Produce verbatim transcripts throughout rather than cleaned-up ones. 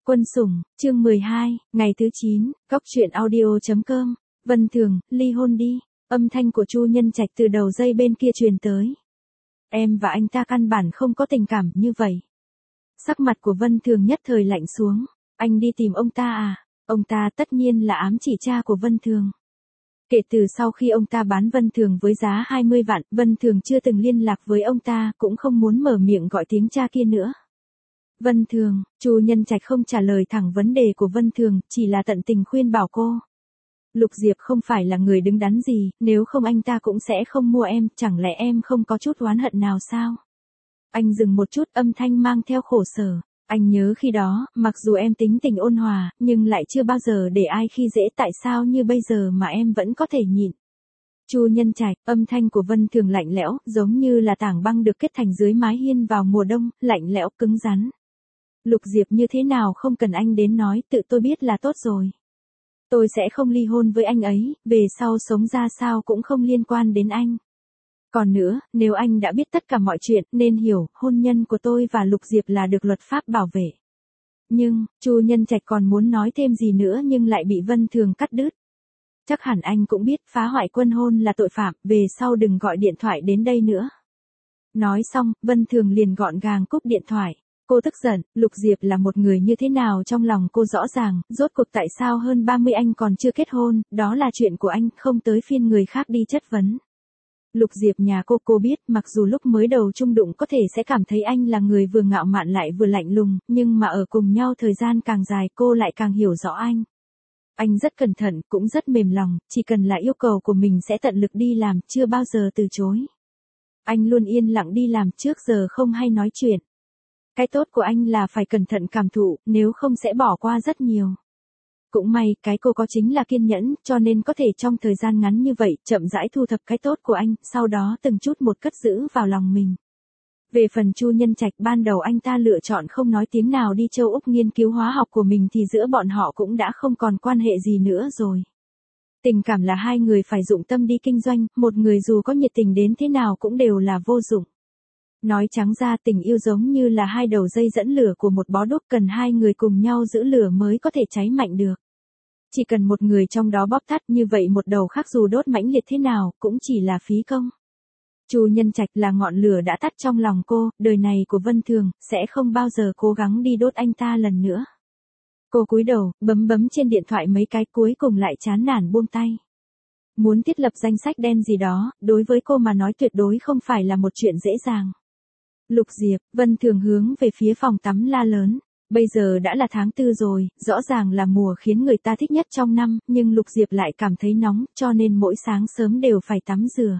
Quân sủng, chương mười hai, ngày thứ chín, Cóc truyện audio chấm com. Vân Thường, ly hôn đi. Âm thanh của Chu Nhân Trạch từ đầu dây bên kia truyền tới. Em và anh ta căn bản không có tình cảm như vậy. Sắc mặt của Vân Thường nhất thời lạnh xuống. Anh đi tìm ông ta à? Ông ta tất nhiên là ám chỉ cha của Vân Thường. Kể từ sau khi ông ta bán Vân Thường với giá hai mươi vạn, Vân Thường chưa từng liên lạc với ông ta, cũng không muốn mở miệng gọi tiếng cha kia nữa. Vân Thường, Chu Nhân Trạch không trả lời thẳng vấn đề của Vân Thường, chỉ là tận tình khuyên bảo cô. Lục Diệp không phải là người đứng đắn gì, nếu không anh ta cũng sẽ không mua em, chẳng lẽ em không có chút oán hận nào sao? Anh dừng một chút, âm thanh mang theo khổ sở. Anh nhớ khi đó, mặc dù em tính tình ôn hòa, nhưng lại chưa bao giờ để ai khi dễ, tại sao như bây giờ mà em vẫn có thể nhịn. Chu Nhân Trạch, âm thanh của Vân Thường lạnh lẽo, giống như là tảng băng được kết thành dưới mái hiên vào mùa đông, lạnh lẽo cứng rắn. Lục Diệp như thế nào không cần anh đến nói, tự tôi biết là tốt rồi. Tôi sẽ không ly hôn với anh ấy, về sau sống ra sao cũng không liên quan đến anh. Còn nữa, nếu anh đã biết tất cả mọi chuyện, nên hiểu, hôn nhân của tôi và Lục Diệp là được luật pháp bảo vệ. Nhưng, Chu Nhân Trạch còn muốn nói thêm gì nữa nhưng lại bị Vân Thường cắt đứt. Chắc hẳn anh cũng biết phá hoại quân hôn là tội phạm, về sau đừng gọi điện thoại đến đây nữa. Nói xong, Vân Thường liền gọn gàng cúp điện thoại. Cô tức giận, Lục Diệp là một người như thế nào trong lòng cô rõ ràng, rốt cuộc tại sao hơn ba mươi anh còn chưa kết hôn, đó là chuyện của anh, không tới phiên người khác đi chất vấn. Lục Diệp nhà cô cô biết, mặc dù lúc mới đầu chung đụng có thể sẽ cảm thấy anh là người vừa ngạo mạn lại vừa lạnh lùng, nhưng mà ở cùng nhau thời gian càng dài cô lại càng hiểu rõ anh. Anh rất cẩn thận, cũng rất mềm lòng, chỉ cần là yêu cầu của mình sẽ tận lực đi làm, chưa bao giờ từ chối. Anh luôn yên lặng đi làm, trước giờ không hay nói chuyện. Cái tốt của anh là phải cẩn thận cảm thụ, nếu không sẽ bỏ qua rất nhiều. Cũng may, cái cô có chính là kiên nhẫn, cho nên có thể trong thời gian ngắn như vậy, chậm rãi thu thập cái tốt của anh, sau đó từng chút một cất giữ vào lòng mình. Về phần Chu Nhân Trạch, ban đầu anh ta lựa chọn không nói tiếng nào đi châu Úc nghiên cứu hóa học của mình thì giữa bọn họ cũng đã không còn quan hệ gì nữa rồi. Tình cảm là hai người phải dụng tâm đi kinh doanh, một người dù có nhiệt tình đến thế nào cũng đều là vô dụng. Nói trắng ra, tình yêu giống như là hai đầu dây dẫn lửa của một bó đuốc, cần hai người cùng nhau giữ lửa mới có thể cháy mạnh được. Chỉ cần một người trong đó bóp tắt, như vậy một đầu khác dù đốt mãnh liệt thế nào, cũng chỉ là phí công. Chu Nhân Trạch là ngọn lửa đã tắt trong lòng cô, đời này của Vân Thường, sẽ không bao giờ cố gắng đi đốt anh ta lần nữa. Cô cúi đầu, bấm bấm trên điện thoại mấy cái, cuối cùng lại chán nản buông tay. Muốn thiết lập danh sách đen gì đó, đối với cô mà nói tuyệt đối không phải là một chuyện dễ dàng. Lục Diệp, Vân Thường hướng về phía phòng tắm la lớn. Bây giờ đã là tháng tư rồi, rõ ràng là mùa khiến người ta thích nhất trong năm, nhưng Lục Diệp lại cảm thấy nóng, cho nên mỗi sáng sớm đều phải tắm rửa.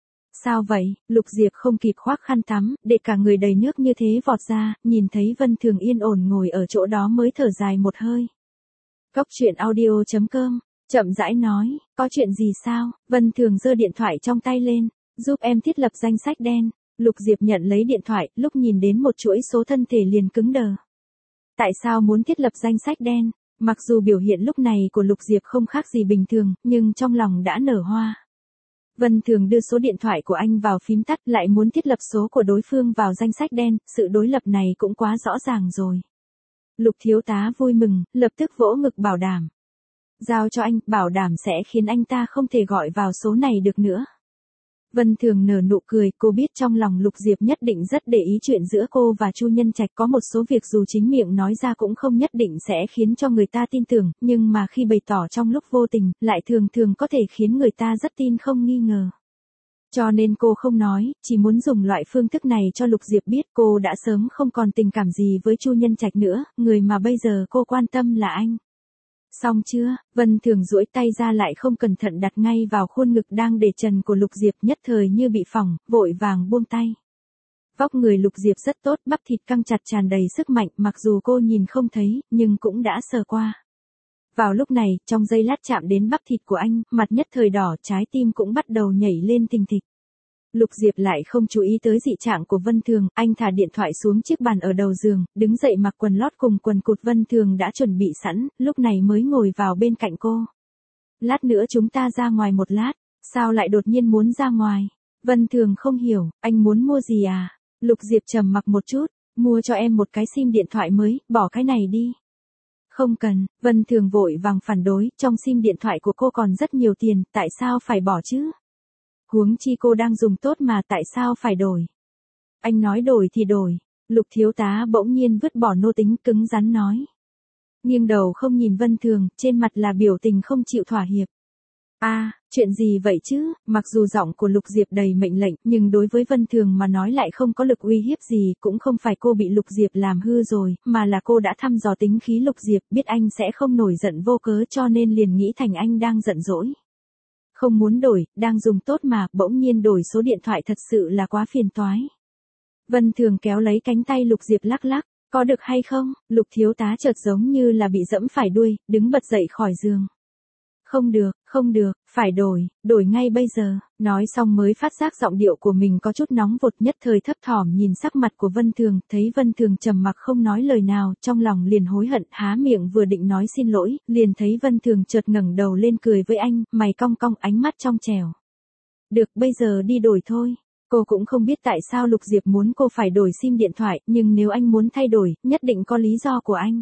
Sao vậy? Lục Diệp không kịp khoác khăn tắm, để cả người đầy nước như thế vọt ra, nhìn thấy Vân Thường yên ổn ngồi ở chỗ đó mới thở dài một hơi. Cóc truyện audio chấm com, chậm rãi nói, có chuyện gì sao? Vân Thường giơ điện thoại trong tay lên, giúp em thiết lập danh sách đen. Lục Diệp nhận lấy điện thoại, lúc nhìn đến một chuỗi số thân thể liền cứng đờ. Tại sao muốn thiết lập danh sách đen? Mặc dù biểu hiện lúc này của Lục Diệp không khác gì bình thường, nhưng trong lòng đã nở hoa. Vân Thường đưa số điện thoại của anh vào phím tắt, lại muốn thiết lập số của đối phương vào danh sách đen, sự đối lập này cũng quá rõ ràng rồi. Lục thiếu tá vui mừng, lập tức vỗ ngực bảo đảm. Giao cho anh, bảo đảm sẽ khiến anh ta không thể gọi vào số này được nữa. Vân Thường nở nụ cười, cô biết trong lòng Lục Diệp nhất định rất để ý chuyện giữa cô và Chu Nhân Trạch, có một số việc dù chính miệng nói ra cũng không nhất định sẽ khiến cho người ta tin tưởng, nhưng mà khi bày tỏ trong lúc vô tình, lại thường thường có thể khiến người ta rất tin không nghi ngờ. Cho nên cô không nói, chỉ muốn dùng loại phương thức này cho Lục Diệp biết cô đã sớm không còn tình cảm gì với Chu Nhân Trạch nữa, người mà bây giờ cô quan tâm là anh. Xong chưa? Vân Thường duỗi tay ra lại không cẩn thận đặt ngay vào khuôn ngực đang để trần của Lục Diệp, nhất thời như bị phỏng, vội vàng buông tay. Vóc người Lục Diệp rất tốt, bắp thịt căng chặt tràn đầy sức mạnh, mặc dù cô nhìn không thấy, nhưng cũng đã sờ qua. Vào lúc này, trong giây lát chạm đến bắp thịt của anh, mặt nhất thời đỏ, trái tim cũng bắt đầu nhảy lên thình thịch. Lục Diệp lại không chú ý tới dị trạng của Vân Thường, anh thả điện thoại xuống chiếc bàn ở đầu giường, đứng dậy mặc quần lót cùng quần cụt Vân Thường đã chuẩn bị sẵn, lúc này mới ngồi vào bên cạnh cô. Lát nữa chúng ta ra ngoài một lát, sao lại đột nhiên muốn ra ngoài? Vân Thường không hiểu, anh muốn mua gì à? Lục Diệp trầm mặc một chút, mua cho em một cái sim điện thoại mới, bỏ cái này đi. Không cần, Vân Thường vội vàng phản đối, trong sim điện thoại của cô còn rất nhiều tiền, tại sao phải bỏ chứ? Huống chi cô đang dùng tốt mà tại sao phải đổi? Anh nói đổi thì đổi. Lục thiếu tá bỗng nhiên vứt bỏ nô tính cứng rắn nói. Nghiêng đầu không nhìn Vân Thường, trên mặt là biểu tình không chịu thỏa hiệp. a à, chuyện gì vậy chứ, mặc dù giọng của Lục Diệp đầy mệnh lệnh, nhưng đối với Vân Thường mà nói lại không có lực uy hiếp gì, cũng không phải cô bị Lục Diệp làm hư rồi, mà là cô đã thăm dò tính khí Lục Diệp, biết anh sẽ không nổi giận vô cớ cho nên liền nghĩ thành anh đang giận dỗi. Không muốn đổi, đang dùng tốt mà, bỗng nhiên đổi số điện thoại thật sự là quá phiền toái. Vân Thường kéo lấy cánh tay Lục Diệp lắc lắc, có được hay không? Lục thiếu tá chợt giống như là bị dẫm phải đuôi, đứng bật dậy khỏi giường. Không được, không được, phải đổi, đổi ngay bây giờ. Nói xong mới phát giác giọng điệu của mình có chút nóng vột, nhất thời thấp thỏm nhìn sắc mặt của Vân Thường, thấy Vân Thường trầm mặc không nói lời nào, trong lòng liền hối hận, há miệng vừa định nói xin lỗi, liền thấy Vân Thường chợt ngẩng đầu lên cười với anh, mày cong cong, ánh mắt trong trẻo. Được, bây giờ đi đổi thôi. Cô cũng không biết tại sao Lục Diệp muốn cô phải đổi sim điện thoại, nhưng nếu anh muốn thay đổi, nhất định có lý do của anh.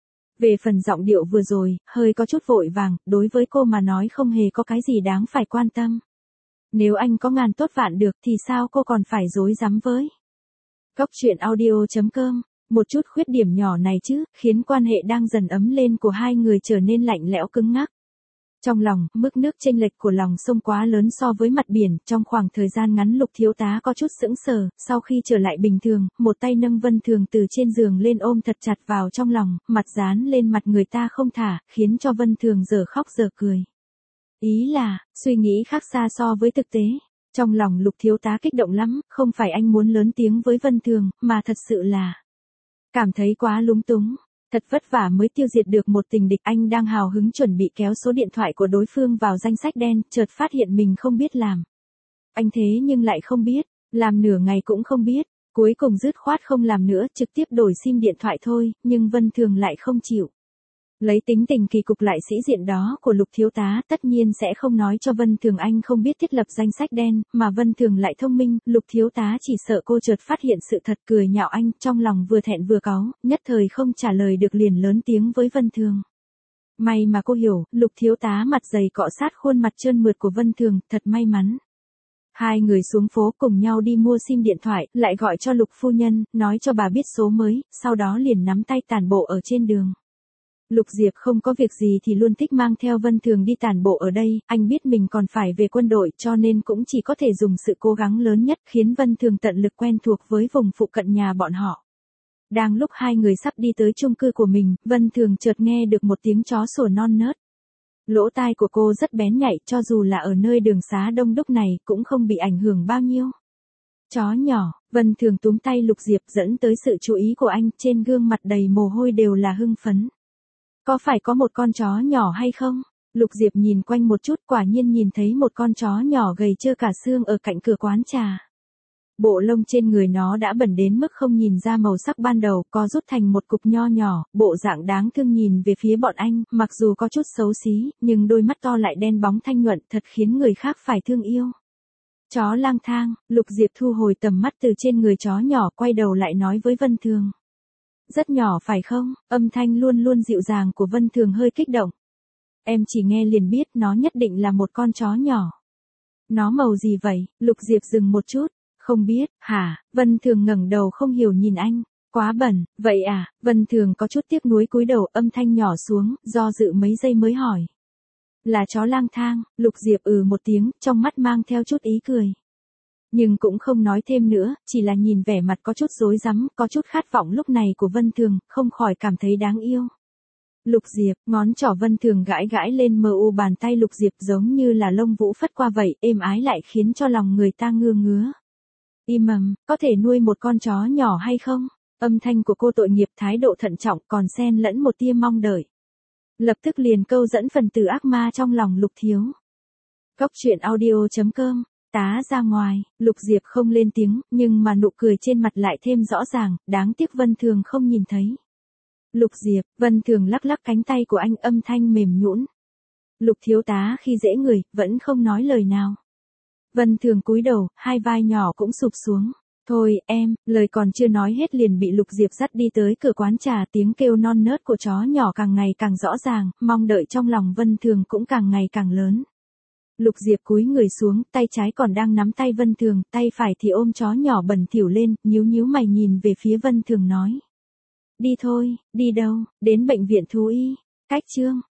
Về phần giọng điệu vừa rồi, hơi có chút vội vàng, đối với cô mà nói không hề có cái gì đáng phải quan tâm. Nếu anh có ngàn tốt vạn được thì sao cô còn phải dối rắm với. Góc truyện audio chấm com, một chút khuyết điểm nhỏ này chứ, khiến quan hệ đang dần ấm lên của hai người trở nên lạnh lẽo cứng ngắc. Trong lòng, mức nước chênh lệch của lòng sông quá lớn so với mặt biển, trong khoảng thời gian ngắn Lục thiếu tá có chút sững sờ, sau khi trở lại bình thường, một tay nâng Vân Thường từ trên giường lên ôm thật chặt vào trong lòng, mặt dán lên mặt người ta không thả, khiến cho Vân Thường giờ khóc giờ cười. Ý là, suy nghĩ khác xa so với thực tế. Trong lòng Lục thiếu tá kích động lắm, không phải anh muốn lớn tiếng với Vân Thường, mà thật sự là cảm thấy quá lúng túng. Thật vất vả mới tiêu diệt được một tình địch, anh đang hào hứng chuẩn bị kéo số điện thoại của đối phương vào danh sách đen, chợt phát hiện mình không biết làm. Anh thế nhưng lại không biết, làm nửa ngày cũng không biết, cuối cùng dứt khoát không làm nữa, trực tiếp đổi sim điện thoại thôi, nhưng Vân Thường lại không chịu. Lấy tính tình kỳ cục lại sĩ diện đó của Lục thiếu tá, tất nhiên sẽ không nói cho Vân Thường anh không biết thiết lập danh sách đen, mà Vân Thường lại thông minh, Lục thiếu tá chỉ sợ cô chợt phát hiện sự thật, cười nhạo anh, trong lòng vừa thẹn vừa cáu, nhất thời không trả lời được liền lớn tiếng với Vân Thường. May mà cô hiểu, Lục thiếu tá mặt dày cọ sát khuôn mặt trơn mượt của Vân Thường, thật may mắn. Hai người xuống phố cùng nhau đi mua sim điện thoại, lại gọi cho Lục phu nhân, nói cho bà biết số mới, sau đó liền nắm tay tản bộ ở trên đường. Lục Diệp không có việc gì thì luôn thích mang theo Vân Thường đi tản bộ ở đây, anh biết mình còn phải về quân đội cho nên cũng chỉ có thể dùng sự cố gắng lớn nhất khiến Vân Thường tận lực quen thuộc với vùng phụ cận nhà bọn họ. Đang lúc hai người sắp đi tới chung cư của mình, Vân Thường chợt nghe được một tiếng chó sủa non nớt. Lỗ tai của cô rất bén nhạy, cho dù là ở nơi đường xá đông đúc này cũng không bị ảnh hưởng bao nhiêu. Chó nhỏ, Vân Thường túm tay Lục Diệp dẫn tới sự chú ý của anh, trên gương mặt đầy mồ hôi đều là hưng phấn. Có phải có một con chó nhỏ hay không? Lục Diệp nhìn quanh một chút, quả nhiên nhìn thấy một con chó nhỏ gầy trơ cả xương ở cạnh cửa quán trà. Bộ lông trên người nó đã bẩn đến mức không nhìn ra màu sắc ban đầu, có rút thành một cục nho nhỏ, bộ dạng đáng thương nhìn về phía bọn anh, mặc dù có chút xấu xí, nhưng đôi mắt to lại đen bóng thanh nhuận, thật khiến người khác phải thương yêu. Chó lang thang, Lục Diệp thu hồi tầm mắt từ trên người chó nhỏ, quay đầu lại nói với Vân Thường. Rất nhỏ phải không? Âm thanh luôn luôn dịu dàng của Vân Thường hơi kích động. Em chỉ nghe liền biết nó nhất định là một con chó nhỏ. Nó màu gì vậy? Lục Diệp dừng một chút. Không biết, hả? Vân Thường ngẩng đầu không hiểu nhìn anh. Quá bẩn, vậy à? Vân Thường có chút tiếc nuối cúi đầu, âm thanh nhỏ xuống, do dự mấy giây mới hỏi. Là chó lang thang. Lục Diệp ừ một tiếng, trong mắt mang theo chút ý cười. Nhưng cũng không nói thêm nữa, chỉ là nhìn vẻ mặt có chút rối rắm, có chút khát vọng lúc này của Vân Thường, không khỏi cảm thấy đáng yêu. Lục Diệp, ngón trỏ Vân Thường gãi gãi lên mờ u bàn tay Lục Diệp giống như là lông vũ phất qua vậy, êm ái lại khiến cho lòng người ta ngứa ngứa. Im ầm, có thể nuôi một con chó nhỏ hay không? Âm thanh của cô tội nghiệp, thái độ thận trọng còn xen lẫn một tia mong đợi. Lập tức liền câu dẫn phần tử ác ma trong lòng Lục thiếu. Góc truyện audio chấm com. Tá ra ngoài, Lục Diệp không lên tiếng, nhưng mà nụ cười trên mặt lại thêm rõ ràng, đáng tiếc Vân Thường không nhìn thấy. Lục Diệp, Vân Thường lắc lắc cánh tay của anh, âm thanh mềm nhũn. Lục thiếu tá khi dễ người, vẫn không nói lời nào. Vân Thường cúi đầu, hai vai nhỏ cũng sụp xuống. Thôi, em, lời còn chưa nói hết liền bị Lục Diệp dắt đi tới cửa quán trà, tiếng kêu non nớt của chó nhỏ càng ngày càng rõ ràng, mong đợi trong lòng Vân Thường cũng càng ngày càng lớn. Lục Diệp cúi người xuống, tay trái còn đang nắm tay Vân Thường, tay phải thì ôm chó nhỏ bẩn thỉu lên, nhíu nhíu mày nhìn về phía Vân Thường nói. Đi thôi, đi đâu, đến bệnh viện thú y, cách Trương.